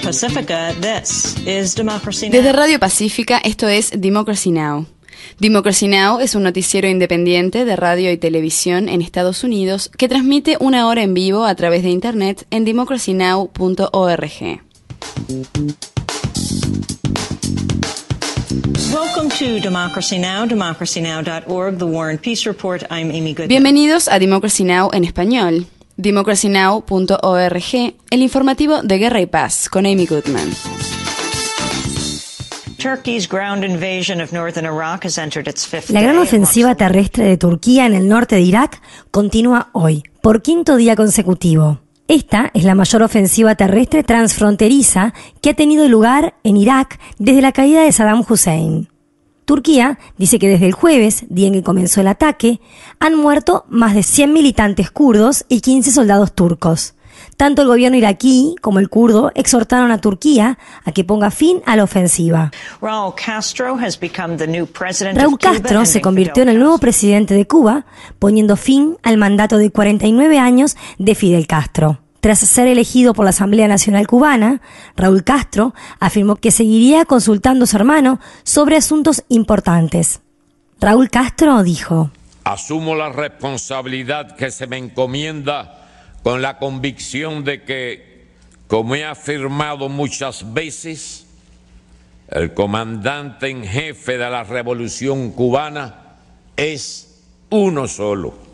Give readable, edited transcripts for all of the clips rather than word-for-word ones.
Pacifica, this is Democracy Now! Desde Radio Pacífica, esto es Democracy Now! Democracy Now! Es un noticiero independiente de radio y televisión en Estados Unidos que transmite 1 hora en vivo a través de internet en democracynow.org. Welcome to Democracy Now!, democracynow.org, The War and Peace Report. I'm Amy Goodman. Bienvenidos a Democracy Now! En español. democracynow.org, el informativo de Guerra y Paz, con Amy Goodman. La gran ofensiva terrestre de Turquía en el norte de Irak continúa hoy, por 5º día consecutivo. Esta es la mayor ofensiva terrestre transfronteriza que ha tenido lugar en Irak desde la caída de Saddam Hussein. Turquía dice que desde el jueves, día en que comenzó el ataque, han muerto más de 100 militantes kurdos y 15 soldados turcos. Tanto el gobierno iraquí como el kurdo exhortaron a Turquía a que ponga fin a la ofensiva. Raúl Castro se convirtió en el nuevo presidente de Cuba, poniendo fin al mandato de 49 años de Fidel Castro. Tras ser elegido por la Asamblea Nacional Cubana, Raúl Castro afirmó que seguiría consultando a su hermano sobre asuntos importantes. Raúl Castro dijo: Asumo la responsabilidad que se me encomienda con la convicción de que, como he afirmado muchas veces, el comandante en jefe de la Revolución Cubana es uno solo.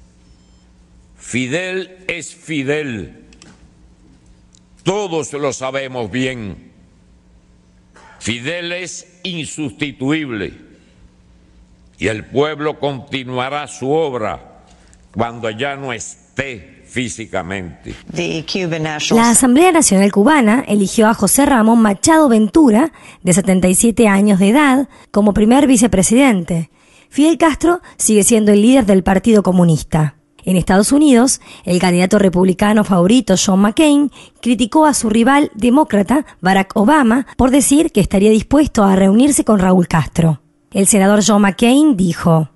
Fidel es Fidel, todos lo sabemos bien. Fidel es insustituible y el pueblo continuará su obra cuando ya no esté físicamente. La Asamblea Nacional Cubana eligió a José Ramón Machado Ventura, de 77 años de edad, como primer vicepresidente. Fidel Castro sigue siendo el líder del Partido Comunista. En Estados Unidos, el candidato republicano favorito John McCain criticó a su rival demócrata Barack Obama por decir que estaría dispuesto a reunirse con Raúl Castro. El senador John McCain dijo: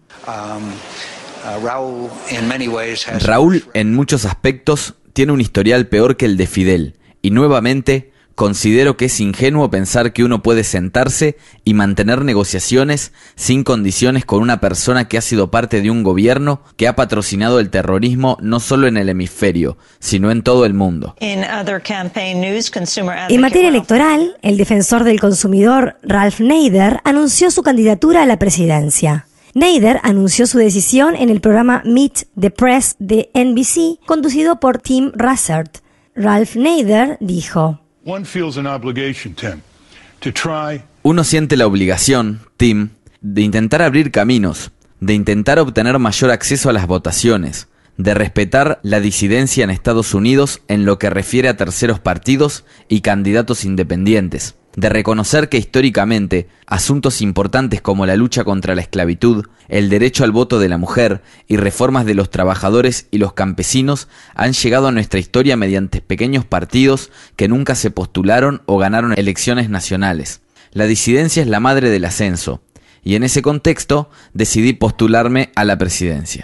Raúl, en muchos aspectos, tiene un historial peor que el de Fidel, y nuevamente considero que es ingenuo pensar que uno puede sentarse y mantener negociaciones sin condiciones con una persona que ha sido parte de un gobierno que ha patrocinado el terrorismo no solo en el hemisferio, sino en todo el mundo. En materia electoral, el defensor del consumidor Ralph Nader anunció su candidatura a la presidencia. Nader anunció su decisión en el programa Meet the Press de NBC, conducido por Tim Russert. Ralph Nader dijo: Uno siente la obligación, Tim, de intentar abrir caminos, de intentar obtener mayor acceso a las votaciones, de respetar la disidencia en Estados Unidos en lo que refiere a terceros partidos y candidatos independientes, de reconocer que históricamente asuntos importantes como la lucha contra la esclavitud, el derecho al voto de la mujer y reformas de los trabajadores y los campesinos han llegado a nuestra historia mediante pequeños partidos que nunca se postularon o ganaron elecciones nacionales. La disidencia es la madre del ascenso, y en ese contexto decidí postularme a la presidencia.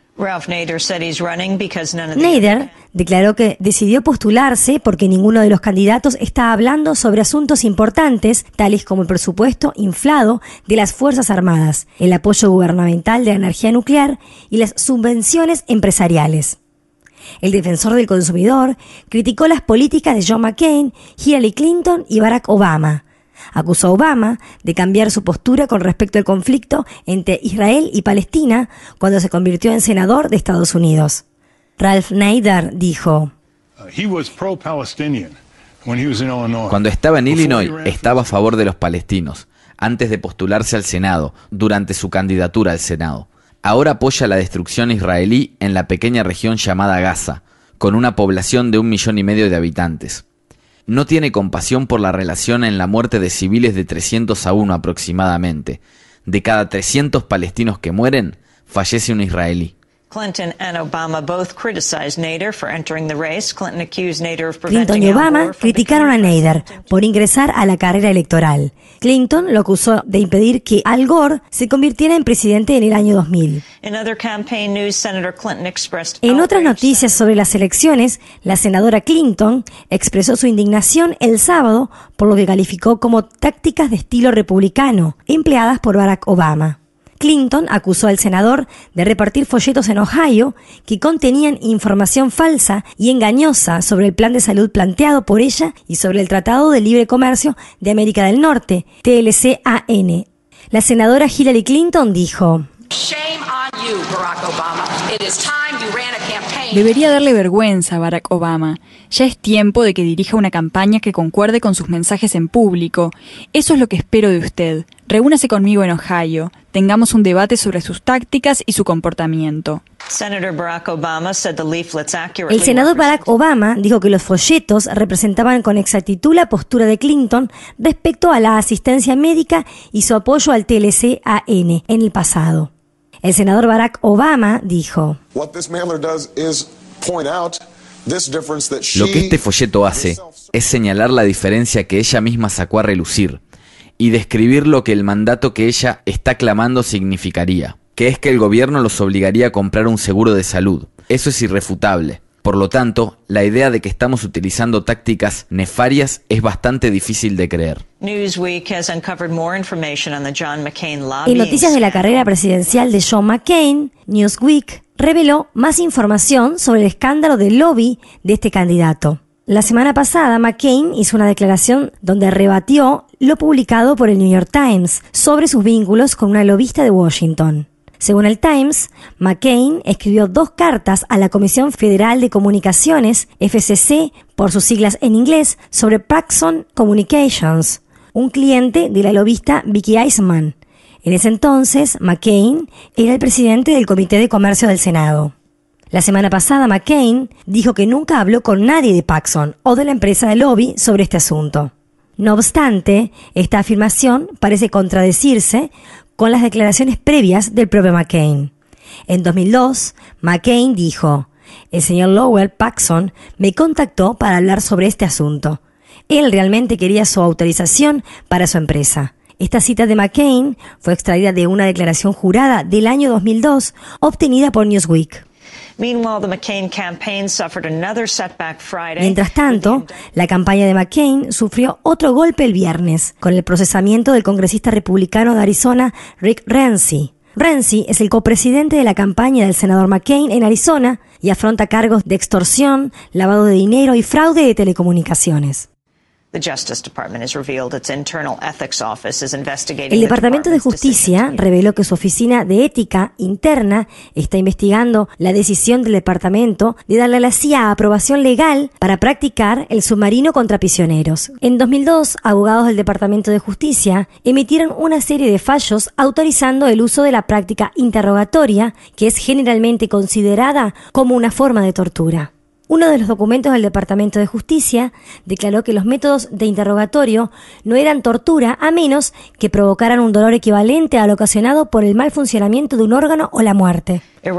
Nader declaró que decidió postularse porque ninguno de los candidatos está hablando sobre asuntos importantes, tales como el presupuesto inflado de las Fuerzas Armadas, el apoyo gubernamental de la energía nuclear y las subvenciones empresariales. El defensor del consumidor criticó las políticas de John McCain, Hillary Clinton y Barack Obama. Acusó a Obama de cambiar su postura con respecto al conflicto entre Israel y Palestina cuando se convirtió en senador de Estados Unidos. Ralph Nader dijo: Cuando estaba en Illinois, estaba a favor de los palestinos, antes de postularse al Senado, durante su candidatura al Senado. Ahora apoya la destrucción israelí en la pequeña región llamada Gaza, con una población de 1,5 millones de habitantes. No tiene compasión por la relación en la muerte de civiles de 300 a 1 aproximadamente. De cada 300 palestinos que mueren, fallece un israelí. Clinton y Obama criticaron a Nader por ingresar a la carrera electoral. Clinton lo acusó de impedir que Al Gore se convirtiera en presidente en el año 2000. En otras noticias sobre las elecciones, la senadora Clinton expresó su indignación el sábado por lo que calificó como tácticas de estilo republicano empleadas por Barack Obama. Clinton acusó al senador de repartir folletos en Ohio que contenían información falsa y engañosa sobre el plan de salud planteado por ella y sobre el Tratado de Libre Comercio de América del Norte, TLCAN. La senadora Hillary Clinton dijo: Debería darle vergüenza a Barack Obama. Ya es tiempo de que dirija una campaña que concuerde con sus mensajes en público. Eso es lo que espero de usted. Reúnase conmigo en Ohio. Tengamos un debate sobre sus tácticas y su comportamiento. El senador Barack Obama dijo que los folletos representaban con exactitud la postura de Clinton respecto a la asistencia médica y su apoyo al TLCAN en el pasado. El senador Barack Obama dijo: Lo que este folleto hace es señalar la diferencia que ella misma sacó a relucir y describir lo que el mandato que ella está clamando significaría, que es que el gobierno los obligaría a comprar un seguro de salud. Eso es irrefutable. Por lo tanto, la idea de que estamos utilizando tácticas nefarias es bastante difícil de creer. En noticias de la carrera presidencial de John McCain, Newsweek reveló más información sobre el escándalo de lobby de este candidato. La semana pasada, McCain hizo una declaración donde rebatió lo publicado por el New York Times sobre sus vínculos con una lobista de Washington. Según el Times, McCain escribió 2 cartas a la Comisión Federal de Comunicaciones, FCC, por sus siglas en inglés, sobre Paxson Communications, un cliente de la lobista Vicky Eisman. En ese entonces, McCain era el presidente del Comité de Comercio del Senado. La semana pasada, McCain dijo que nunca habló con nadie de Paxson o de la empresa de lobby sobre este asunto. No obstante, esta afirmación parece contradecirse con las declaraciones previas del propio McCain. En 2002, McCain dijo: el señor Lowell Paxson me contactó para hablar sobre este asunto. Él realmente quería su autorización para su empresa. Esta cita de McCain fue extraída de una declaración jurada del año 2002 obtenida por Newsweek. Mientras tanto, la campaña de McCain sufrió otro golpe el viernes con el procesamiento del congresista republicano de Arizona, Rick Renzi. Renzi es el copresidente de la campaña del senador McCain en Arizona y afronta cargos de extorsión, lavado de dinero y fraude de telecomunicaciones. El Departamento de Justicia reveló que su oficina de ética interna está investigando la decisión del departamento de darle a la CIA aprobación legal para practicar el submarino contra prisioneros. En 2002, abogados del Departamento de Justicia emitieron una serie de fallos autorizando el uso de la práctica interrogatoria, que es generalmente considerada como una forma de tortura. Uno de los documentos del Departamento de Justicia declaró que los métodos de interrogatorio no eran tortura a menos que provocaran un dolor equivalente al ocasionado por el mal funcionamiento de un órgano o la muerte. El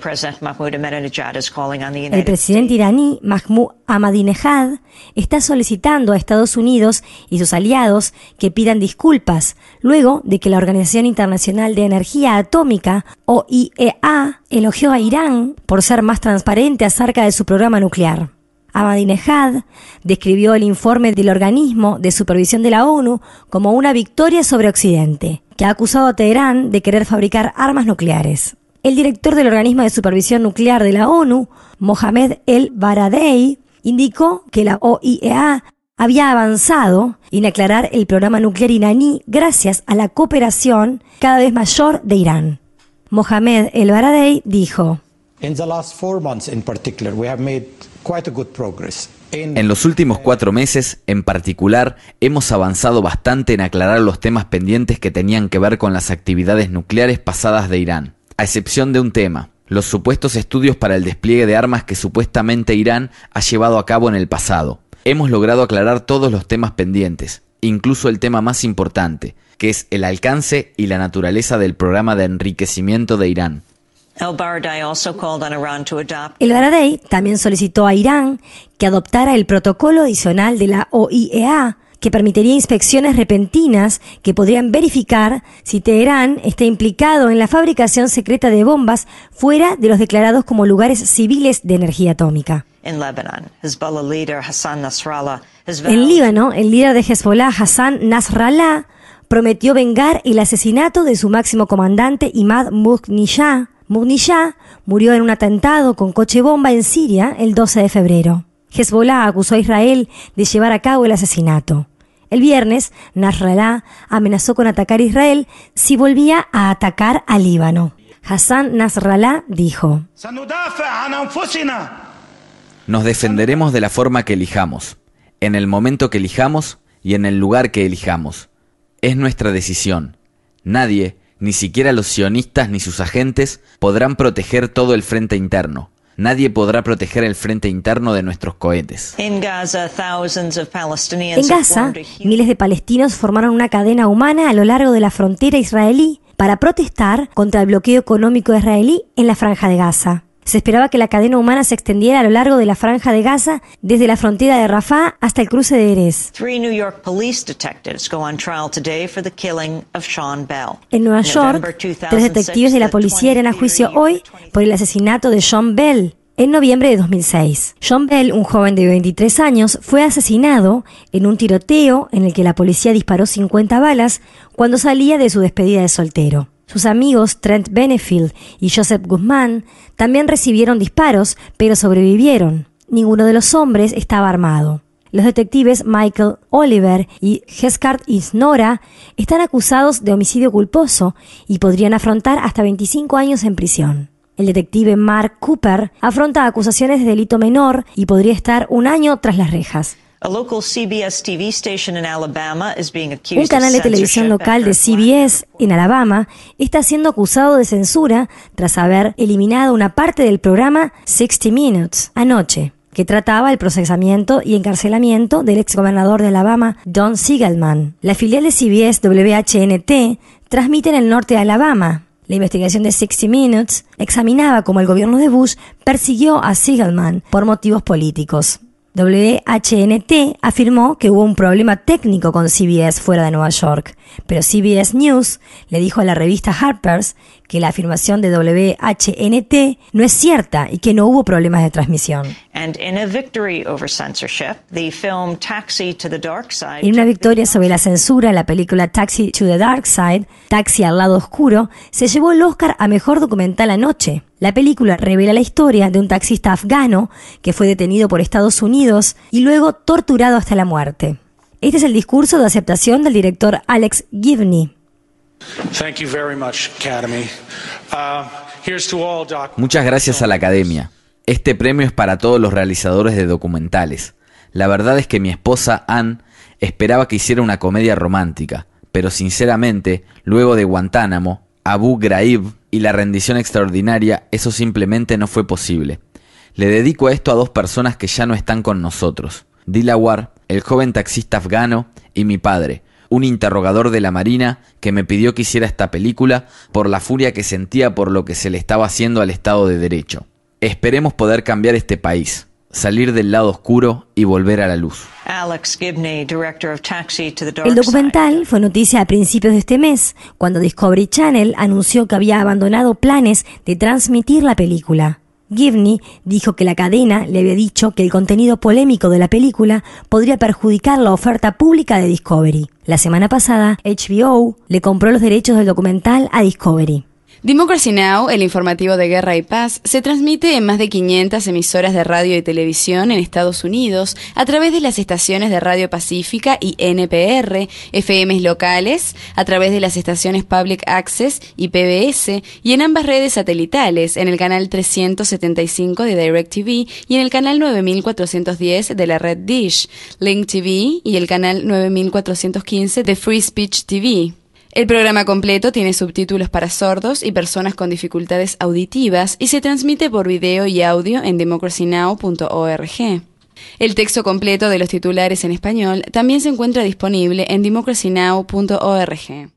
presidente iraní Mahmoud Ahmadinejad está solicitando a Estados Unidos y sus aliados que pidan disculpas luego de que la Organización Internacional de Energía Atómica, OIEA, elogió a Irán por ser más transparente acerca de su programa nuclear. Ahmadinejad describió el informe del organismo de supervisión de la ONU como una victoria sobre Occidente, que ha acusado a Teherán de querer fabricar armas nucleares. El director del organismo de supervisión nuclear de la ONU, Mohamed El-Baradei, indicó que la OIEA había avanzado en aclarar el programa nuclear iraní gracias a la cooperación cada vez mayor de Irán. Mohamed El-Baradei dijo: En los últimos 4 meses, en particular, hemos avanzado bastante en aclarar los temas pendientes que tenían que ver con las actividades nucleares pasadas de Irán, a excepción de un tema: los supuestos estudios para el despliegue de armas que supuestamente Irán ha llevado a cabo en el pasado. Hemos logrado aclarar todos los temas pendientes, incluso el tema más importante, que es el alcance y la naturaleza del programa de enriquecimiento de Irán. El Baradei también solicitó a Irán que adoptara el protocolo adicional de la OIEA, que permitiría inspecciones repentinas que podrían verificar si Teherán está implicado en la fabricación secreta de bombas fuera de los declarados como lugares civiles de energía atómica. En Líbano, el líder de Hezbollah, Hassan Nasrallah, prometió vengar el asesinato de su máximo comandante, Imad Mughniyeh. Mughniyeh murió en un atentado con coche bomba en Siria el 12 de febrero. Hezbollah acusó a Israel de llevar a cabo el asesinato. El viernes, Nasrallah amenazó con atacar a Israel si volvía a atacar a Líbano. Hassan Nasrallah dijo: Nos defenderemos de la forma que elijamos, en el momento que elijamos y en el lugar que elijamos. Es nuestra decisión. Nadie, ni siquiera los sionistas ni sus agentes, podrán proteger todo el frente interno. Nadie podrá proteger el frente interno de nuestros cohetes. En Gaza, miles de palestinos formaron una cadena humana a lo largo de la frontera israelí para protestar contra el bloqueo económico israelí en la Franja de Gaza. Se esperaba que la cadena humana se extendiera a lo largo de la Franja de Gaza, desde la frontera de Rafah hasta el cruce de Erez. En Nueva York, 3 detectives de la policía irán a juicio hoy por el asesinato de Sean Bell en noviembre de 2006. Sean Bell, un joven de 23 años, fue asesinado en un tiroteo en el que la policía disparó 50 balas cuando salía de su despedida de soltero. Sus amigos Trent Benefield y Joseph Guzmán también recibieron disparos, pero sobrevivieron. Ninguno de los hombres estaba armado. Los detectives Michael Oliver y Ghezkard Isnora están acusados de homicidio culposo y podrían afrontar hasta 25 años en prisión. El detective Mark Cooper afronta acusaciones de delito menor y podría estar 1 año tras las rejas. Un canal de televisión local de CBS en Alabama está siendo acusado de censura tras haber eliminado una parte del programa 60 Minutes anoche, que trataba el procesamiento y encarcelamiento del exgobernador de Alabama, Don Siegelman. La filial de CBS WHNT transmite en el norte de Alabama. La investigación de 60 Minutes examinaba cómo el gobierno de Bush persiguió a Siegelman por motivos políticos. WHNT afirmó que hubo un problema técnico con CBS fuera de Nueva York, pero CBS News le dijo a la revista Harper's que la afirmación de WHNT no es cierta y que no hubo problemas de transmisión. En una victoria sobre la censura, la película Taxi to the Dark Side, Taxi al lado oscuro, se llevó el Oscar a Mejor Documental anoche. La película revela la historia de un taxista afgano que fue detenido por Estados Unidos y luego torturado hasta la muerte. Este es el discurso de aceptación del director Alex Gibney. Muchas gracias a la Academia. Este premio es para todos los realizadores de documentales. La verdad es que mi esposa, Ann, esperaba que hiciera una comedia romántica, pero sinceramente, luego de Guantánamo, Abu Ghraib y la rendición extraordinaria, eso simplemente no fue posible. Le dedico a esto a 2 personas que ya no están con nosotros. Dilawar, el joven taxista afgano, y mi padre, un interrogador de la Marina que me pidió que hiciera esta película por la furia que sentía por lo que se le estaba haciendo al Estado de Derecho. Esperemos poder cambiar este país, salir del lado oscuro y volver a la luz. El documental fue noticia a principios de este mes, cuando Discovery Channel anunció que había abandonado planes de transmitir la película. Gibney dijo que la cadena le había dicho que el contenido polémico de la película podría perjudicar la oferta pública de Discovery. La semana pasada, HBO le compró los derechos del documental a Discovery. Democracy Now!, el informativo de Guerra y Paz, se transmite en más de 500 emisoras de radio y televisión en Estados Unidos a través de las estaciones de Radio Pacífica y NPR, FMs locales, a través de las estaciones Public Access y PBS, y en ambas redes satelitales, en el canal 375 de DirecTV y en el canal 9410 de la red Dish, Link TV y el canal 9415 de Free Speech TV. El programa completo tiene subtítulos para sordos y personas con dificultades auditivas y se transmite por video y audio en democracynow.org. El texto completo de los titulares en español también se encuentra disponible en democracynow.org.